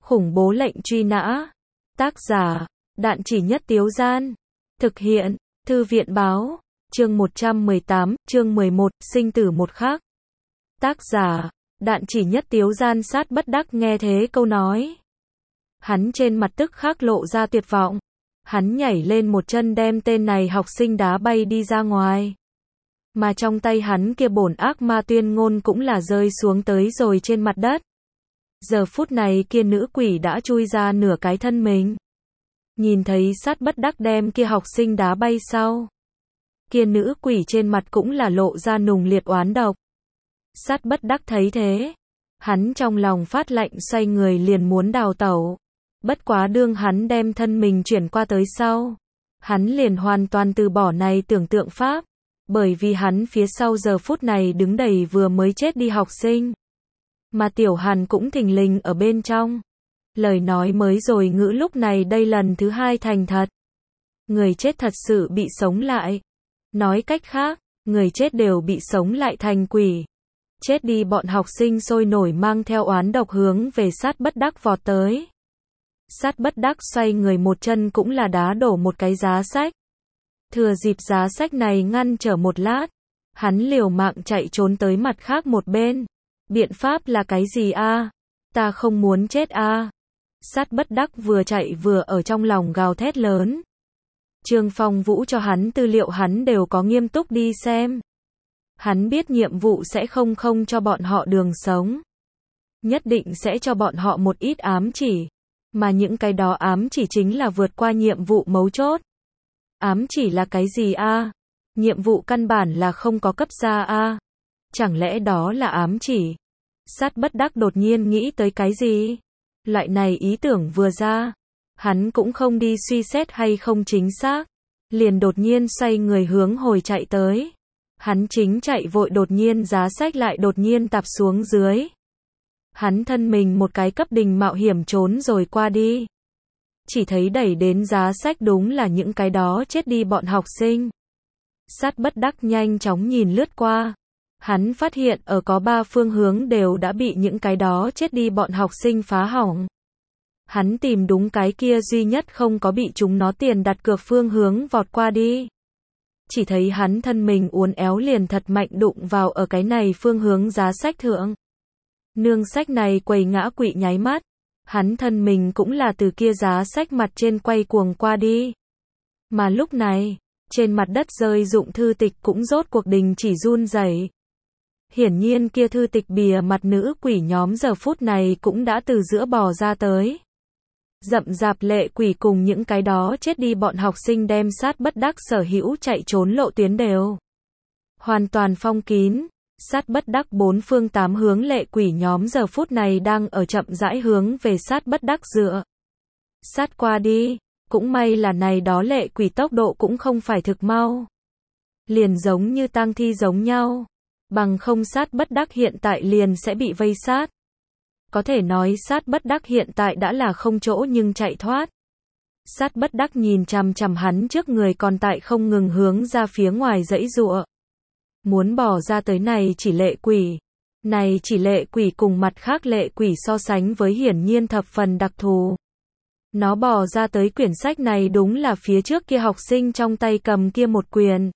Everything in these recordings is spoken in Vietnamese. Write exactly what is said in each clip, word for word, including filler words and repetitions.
Khủng bố lệnh truy nã. Tác giả, Đạn Chỉ Nhất Tiếu Gian. Thực hiện, Thư viện Báo. Chương một trăm mười tám, chương mười một, sinh tử một khắc. Tác giả, Đạn Chỉ Nhất Tiếu Gian. Sát bất đắc nghe thế câu nói. Hắn trên mặt tức khắc lộ ra tuyệt vọng. Hắn nhảy lên một chân đem tên này học sinh đá bay đi ra ngoài. Mà trong tay hắn kia bổn ác ma tuyên ngôn cũng là rơi xuống tới rồi trên mặt đất. Giờ phút này kia nữ quỷ đã chui ra nửa cái thân mình. Nhìn thấy sát bất đắc đem kia học sinh đá bay sau. Kia nữ quỷ trên mặt cũng là lộ ra nùng liệt oán độc. Sát bất đắc thấy thế. Hắn trong lòng phát lạnh xoay người liền muốn đào tẩu. Bất quá đương hắn đem thân mình chuyển qua tới sau. Hắn liền hoàn toàn từ bỏ này tưởng tượng pháp. Bởi vì hắn phía sau giờ phút này đứng đầy vừa mới chết đi học sinh. Mà Tiểu Hàn cũng thình lình ở bên trong. Lời nói mới rồi ngữ lúc này đây lần thứ hai thành thật. Người chết thật sự bị sống lại. Nói cách khác, người chết đều bị sống lại thành quỷ. Chết đi bọn học sinh sôi nổi mang theo oán độc hướng về sát bất đắc vọt tới. Sát bất đắc xoay người một chân cũng là đá đổ một cái giá sách. Thừa dịp giá sách này ngăn trở một lát. Hắn liều mạng chạy trốn tới mặt khác một bên. Biện pháp là cái gì a? Ta không muốn chết a. Sát bất đắc vừa chạy vừa ở trong lòng gào thét lớn. Trương Phong Vũ cho hắn tư liệu hắn đều có nghiêm túc đi xem. Hắn biết nhiệm vụ sẽ không không cho bọn họ đường sống. Nhất định sẽ cho bọn họ một ít ám chỉ. Mà những cái đó ám chỉ chính là vượt qua nhiệm vụ mấu chốt. Ám chỉ là cái gì a? Nhiệm vụ căn bản là không có cấp ra a. Chẳng lẽ đó là ám chỉ? Sát bất đắc đột nhiên nghĩ tới cái gì? Loại này ý tưởng vừa ra. Hắn cũng không đi suy xét hay không chính xác. Liền đột nhiên xoay người hướng hồi chạy tới. Hắn chính chạy vội đột nhiên giá sách lại đột nhiên tạp xuống dưới. Hắn thân mình một cái cấp đình mạo hiểm trốn rồi qua đi. Chỉ thấy đẩy đến giá sách đúng là những cái đó chết đi bọn học sinh. Sát bất đắc nhanh chóng nhìn lướt qua. Hắn phát hiện ở có ba phương hướng đều đã bị những cái đó chết đi bọn học sinh phá hỏng. Hắn tìm đúng cái kia duy nhất không có bị chúng nó tiền đặt cược phương hướng vọt qua đi. Chỉ thấy hắn thân mình uốn éo liền thật mạnh đụng vào ở cái này phương hướng giá sách thượng. Nương sách này quầy ngã quỵ nháy mắt. Hắn thân mình cũng là từ kia giá sách mặt trên quay cuồng qua đi. Mà lúc này, trên mặt đất rơi dụng thư tịch cũng rốt cuộc đình chỉ run rẩy. Hiển nhiên kia thư tịch bìa mặt nữ quỷ nhóm giờ phút này cũng đã từ giữa bò ra tới. Rậm rạp lệ quỷ cùng những cái đó chết đi bọn học sinh đem sát bất đắc sở hữu chạy trốn lộ tuyến đều. Hoàn toàn phong kín. Sát bất đắc bốn phương tám hướng lệ quỷ nhóm giờ phút này đang ở chậm rãi hướng về sát bất đắc dựa. Sát qua đi. Cũng may là này đó lệ quỷ tốc độ cũng không phải thực mau. Liền giống như tang thi giống nhau. Bằng không sát bất đắc hiện tại liền sẽ bị vây sát. Có thể nói sát bất đắc hiện tại đã là không chỗ nhưng chạy thoát. Sát bất đắc nhìn chằm chằm hắn trước người còn tại không ngừng hướng ra phía ngoài dãy dụa. Muốn bỏ ra tới này chỉ lệ quỷ. Này chỉ lệ quỷ cùng mặt khác lệ quỷ so sánh với hiển nhiên thập phần đặc thù. Nó bỏ ra tới quyển sách này đúng là phía trước kia học sinh trong tay cầm kia một quyển.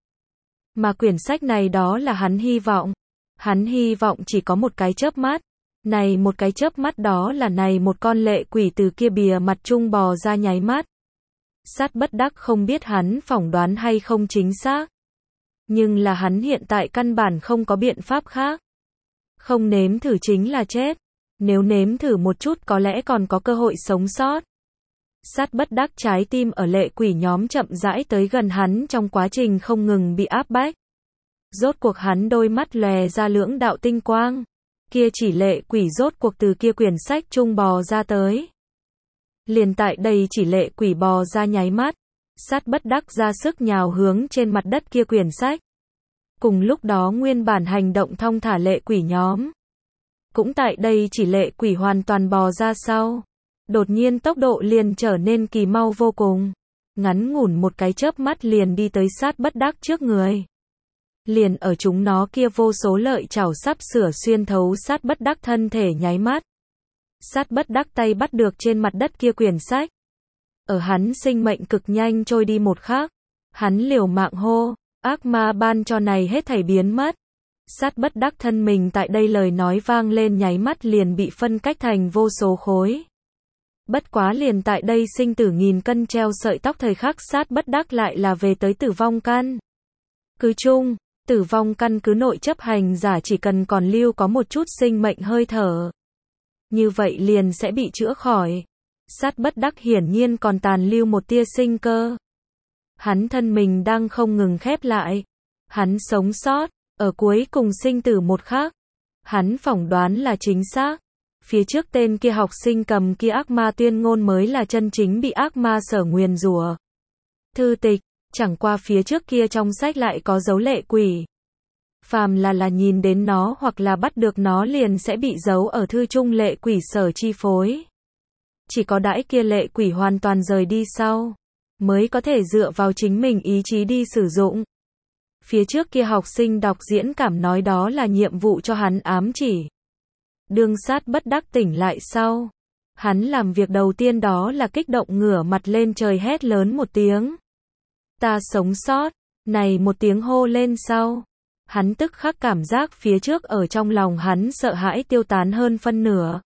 Mà quyển sách này đó là hắn hy vọng. Hắn hy vọng chỉ có một cái chớp mắt. Này một cái chớp mắt đó là này một con lệ quỷ từ kia bìa mặt trung bò ra nháy mắt. Sát bất đắc không biết hắn phỏng đoán hay không chính xác. Nhưng là hắn hiện tại căn bản không có biện pháp khác. Không nếm thử chính là chết. Nếu nếm thử một chút có lẽ còn có cơ hội sống sót. Sát bất đắc trái tim ở lệ quỷ nhóm chậm rãi tới gần hắn trong quá trình không ngừng bị áp bách. Rốt cuộc hắn đôi mắt lòe ra lưỡng đạo tinh quang. Kia chỉ lệ quỷ rốt cuộc từ kia quyển sách trung bò ra tới. Liền tại đây chỉ lệ quỷ bò ra nháy mắt. Sát bất đắc ra sức nhào hướng trên mặt đất kia quyển sách. Cùng lúc đó nguyên bản hành động thong thả lệ quỷ nhóm. Cũng tại đây chỉ lệ quỷ hoàn toàn bò ra sau. Đột nhiên tốc độ liền trở nên kỳ mau vô cùng. Ngắn ngủn một cái chớp mắt liền đi tới sát bất đắc trước người. Liền ở chúng nó kia vô số lợi chảo sắp sửa xuyên thấu sát bất đắc thân thể nháy mắt. Sát bất đắc tay bắt được trên mặt đất kia quyển sách. Ở hắn sinh mệnh cực nhanh trôi đi một khắc, hắn liều mạng hô, ác ma ban cho này hết thảy biến mất. Sát bất đắc thân mình tại đây lời nói vang lên nháy mắt liền bị phân cách thành vô số khối. Bất quá liền tại đây sinh tử nghìn cân treo sợi tóc thời khắc sát bất đắc lại là về tới tử vong căn cứ chung, tử vong căn cứ nội chấp hành giả chỉ cần còn lưu có một chút sinh mệnh hơi thở, như vậy liền sẽ bị chữa khỏi. Sát bất đắc hiển nhiên còn tàn lưu một tia sinh cơ. Hắn thân mình đang không ngừng khép lại. Hắn sống sót, ở cuối cùng sinh tử một khắc. Hắn phỏng đoán là chính xác. Phía trước tên kia học sinh cầm kia ác ma tuyên ngôn mới là chân chính bị ác ma sở nguyền rủa. Thư tịch, chẳng qua phía trước kia trong sách lại có dấu lệ quỷ. Phàm là là nhìn đến nó hoặc là bắt được nó liền sẽ bị giấu ở thư trung lệ quỷ sở chi phối. Chỉ có đãi kia lệ quỷ hoàn toàn rời đi sau, mới có thể dựa vào chính mình ý chí đi sử dụng. Phía trước kia học sinh đọc diễn cảm nói đó là nhiệm vụ cho hắn ám chỉ. Đương sát bất đắc tỉnh lại sau, hắn làm việc đầu tiên đó là kích động ngửa mặt lên trời hét lớn một tiếng. Ta sống sót, này một tiếng hô lên sau. Hắn tức khắc cảm giác phía trước ở trong lòng hắn sợ hãi tiêu tán hơn phân nửa.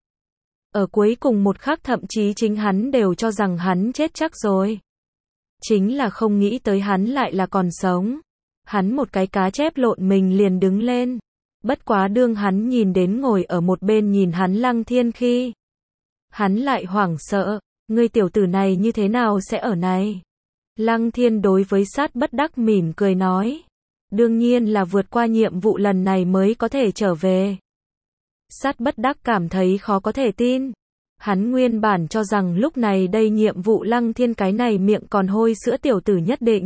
Ở cuối cùng một khắc thậm chí chính hắn đều cho rằng hắn chết chắc rồi. Chính là không nghĩ tới hắn lại là còn sống. Hắn một cái cá chép lộn mình liền đứng lên. Bất quá đương hắn nhìn đến ngồi ở một bên nhìn hắn Lăng Thiên khi. Hắn lại hoảng sợ, ngươi tiểu tử này như thế nào sẽ ở này? Lăng Thiên đối với sát bất đắc mỉm cười nói. Đương nhiên là vượt qua nhiệm vụ lần này mới có thể trở về. Sát bất đắc cảm thấy khó có thể tin. Hắn nguyên bản cho rằng lúc này đây nhiệm vụ Lăng Thiên cái này miệng còn hôi sữa tiểu tử nhất định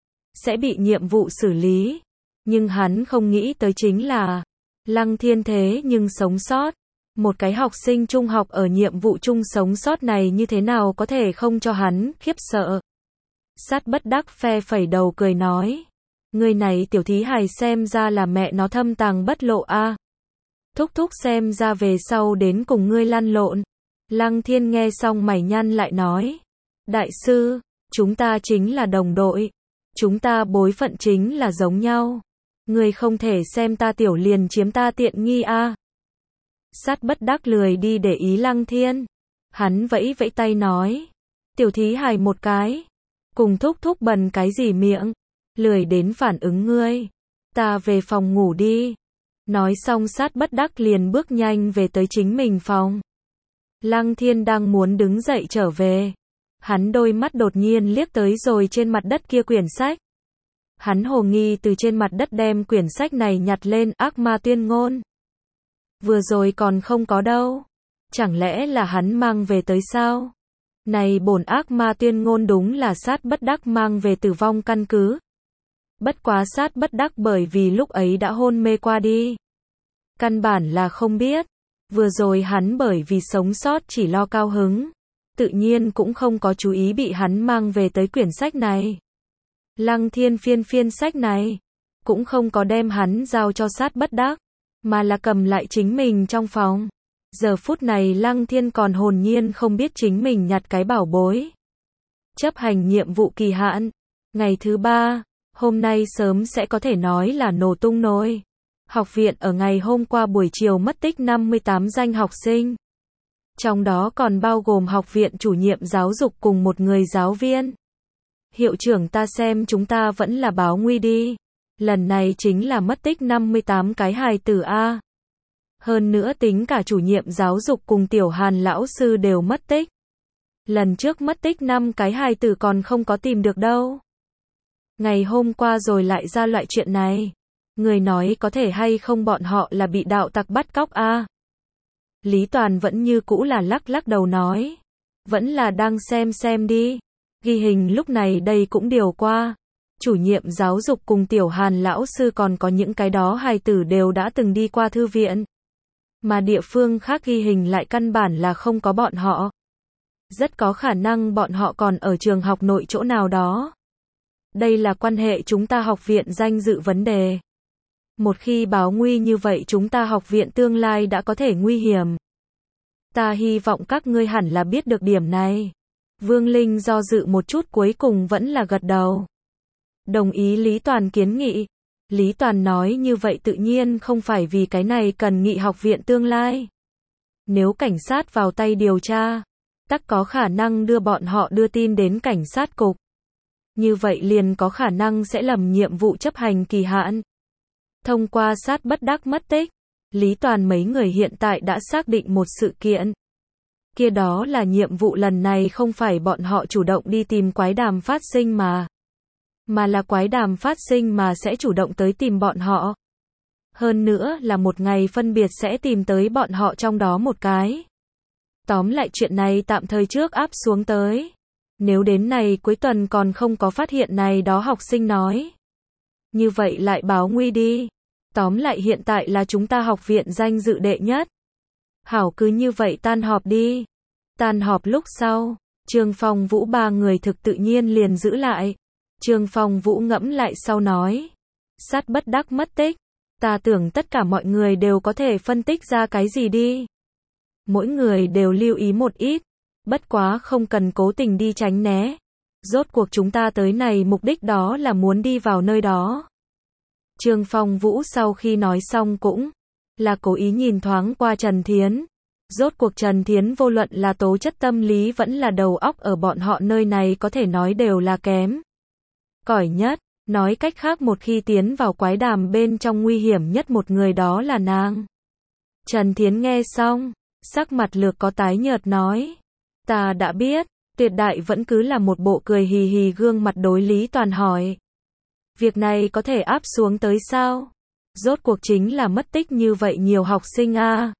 sẽ bị nhiệm vụ xử lý. Nhưng hắn không nghĩ tới chính là Lăng Thiên thế nhưng sống sót. Một cái học sinh trung học ở nhiệm vụ chung sống sót này như thế nào có thể không cho hắn khiếp sợ. Sát bất đắc phe phẩy đầu cười nói. Người này tiểu thí hài xem ra là mẹ nó thâm tàng bất lộ a. Thúc thúc xem ra về sau đến cùng ngươi lăn lộn. Lăng Thiên nghe xong mày nhăn lại nói. Đại sư, chúng ta chính là đồng đội. Chúng ta bối phận chính là giống nhau. Ngươi không thể xem ta tiểu liền chiếm ta tiện nghi a. Sát bất đắc lười đi để ý Lăng Thiên. Hắn vẫy vẫy tay nói. Tiểu thí hài một cái. Cùng thúc thúc bần cái gì miệng. Lười đến phản ứng ngươi. Ta về phòng ngủ đi. Nói xong sát bất đắc liền bước nhanh về tới chính mình phòng. Lăng Thiên đang muốn đứng dậy trở về. Hắn đôi mắt đột nhiên liếc tới rồi trên mặt đất kia quyển sách. Hắn hồ nghi từ trên mặt đất đem quyển sách này nhặt lên ác ma tuyên ngôn. Vừa rồi còn không có đâu. Chẳng lẽ là hắn mang về tới sao? Này bổn ác ma tuyên ngôn đúng là sát bất đắc mang về tử vong căn cứ. Bất quá sát bất đắc bởi vì lúc ấy đã hôn mê qua đi. Căn bản là không biết. Vừa rồi hắn bởi vì sống sót chỉ lo cao hứng. Tự nhiên cũng không có chú ý bị hắn mang về tới quyển sách này. Lăng Thiên phiên phiên sách này. Cũng không có đem hắn giao cho sát bất đắc. Mà là cầm lại chính mình trong phòng. Giờ phút này Lăng Thiên còn hồn nhiên không biết chính mình nhặt cái bảo bối. Chấp hành nhiệm vụ kỳ hạn. Ngày thứ ba. Hôm nay sớm sẽ có thể nói là nổ tung nồi. Học viện ở ngày hôm qua buổi chiều mất tích năm mươi tám danh học sinh. Trong đó còn bao gồm học viện chủ nhiệm giáo dục cùng một người giáo viên. Hiệu trưởng ta xem chúng ta vẫn là báo nguy đi. Lần này chính là mất tích năm mươi tám cái hài tử A. Hơn nữa tính cả chủ nhiệm giáo dục cùng tiểu Hàn lão sư đều mất tích. Lần trước mất tích năm cái hài tử còn không có tìm được đâu. Ngày hôm qua rồi lại ra loại chuyện này. Người nói có thể hay không bọn họ là bị đạo tặc bắt cóc a? Lý Toàn vẫn như cũ là lắc lắc đầu nói. Vẫn là đang xem xem đi. Ghi hình lúc này đây cũng điều qua. Chủ nhiệm giáo dục cùng tiểu Hàn lão sư còn có những cái đó hài tử đều đã từng đi qua thư viện. Mà địa phương khác ghi hình lại căn bản là không có bọn họ. Rất có khả năng bọn họ còn ở trường học nội chỗ nào đó. Đây là quan hệ chúng ta học viện danh dự vấn đề. Một khi báo nguy như vậy chúng ta học viện tương lai đã có thể nguy hiểm. Ta hy vọng các ngươi hẳn là biết được điểm này. Vương Linh do dự một chút cuối cùng vẫn là gật đầu. Đồng ý Lý Toàn kiến nghị. Lý Toàn nói như vậy tự nhiên không phải vì cái này cần nghị học viện tương lai. Nếu cảnh sát vào tay điều tra, tắc có khả năng đưa bọn họ đưa tin đến cảnh sát cục. Như vậy liền có khả năng sẽ lầm nhiệm vụ chấp hành kỳ hạn. Thông qua sát bất đắc mất tích, Lý Toàn mấy người hiện tại đã xác định một sự kiện. Kia đó là nhiệm vụ lần này không phải bọn họ chủ động đi tìm quái đàm phát sinh mà. Mà là quái đàm phát sinh mà sẽ chủ động tới tìm bọn họ. Hơn nữa là một ngày phân biệt sẽ tìm tới bọn họ trong đó một cái. Tóm lại chuyện này tạm thời trước áp xuống tới. Nếu đến này cuối tuần còn không có phát hiện này đó học sinh nói. Như vậy lại báo nguy đi. Tóm lại hiện tại là chúng ta học viện danh dự đệ nhất. Hảo cứ như vậy tan họp đi. Tan họp lúc sau, Trương Phong Vũ ba người thực tự nhiên liền giữ lại. Trương Phong Vũ ngẫm lại sau nói. Sát bất đắc mất tích. Ta tưởng tất cả mọi người đều có thể phân tích ra cái gì đi. Mỗi người đều lưu ý một ít. Bất quá không cần cố tình đi tránh né. Rốt cuộc chúng ta tới này mục đích đó là muốn đi vào nơi đó. Trương Phong Vũ sau khi nói xong cũng là cố ý nhìn thoáng qua Trần Thiến. Rốt cuộc Trần Thiến vô luận là tố chất tâm lý vẫn là đầu óc ở bọn họ nơi này có thể nói đều là kém. Cỏi nhất, nói cách khác một khi tiến vào quái đàm bên trong nguy hiểm nhất một người đó là nàng. Trần Thiến nghe xong, sắc mặt lược có tái nhợt nói. Ta đã biết, Tuyệt Đại vẫn cứ là một bộ cười hì hì gương mặt đối Lý Toàn hỏi. Việc này có thể áp xuống tới sao? Rốt cuộc chính là mất tích như vậy nhiều học sinh a. À.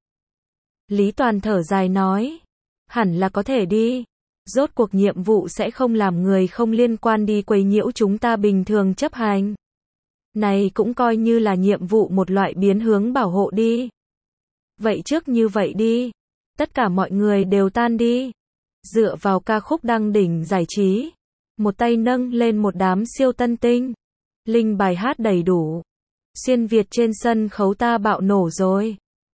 Lý Toàn thở dài nói. Hẳn là có thể đi. Rốt cuộc nhiệm vụ sẽ không làm người không liên quan đi quấy nhiễu chúng ta bình thường chấp hành. Này cũng coi như là nhiệm vụ một loại biến hướng bảo hộ đi. Vậy trước như vậy đi. Tất cả mọi người đều tan đi. Dựa vào ca khúc đăng đỉnh giải trí. Một tay nâng lên một đám siêu tân tinh. Linh bài hát đầy đủ. Xuyên Việt trên sân khấu ta bạo nổ rồi.